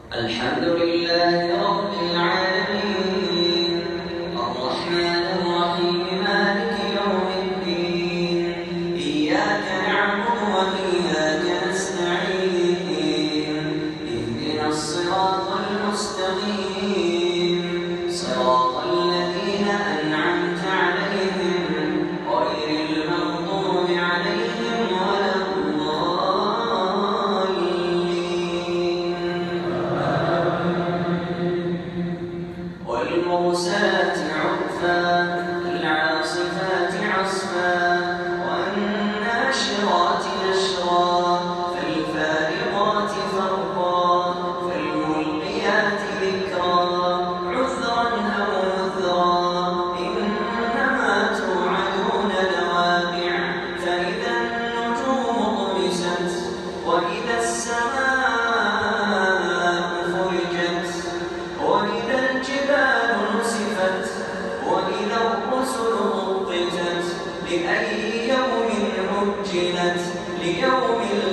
الحمد لله رب العالمين الرحمن الرحيم مالك يوم الدين إياك نعبد وإياك نستعين اهدنا الصراط المستقيم صراط الذين أنعمت عليهم غير المغضوب عليهم ولا والمرسلات عرفا فالعاصفات عصفا والناشرات نشرا فالفارقات فرقا فالملقيات ذكرا عذرا أو نذرا إنما توعدون لواقع فإذا النجوم طمست وإذا السماء فرجت وإذا الجبال نسفت وإذا الرسل أقتت لأي يوم عجلت ليوم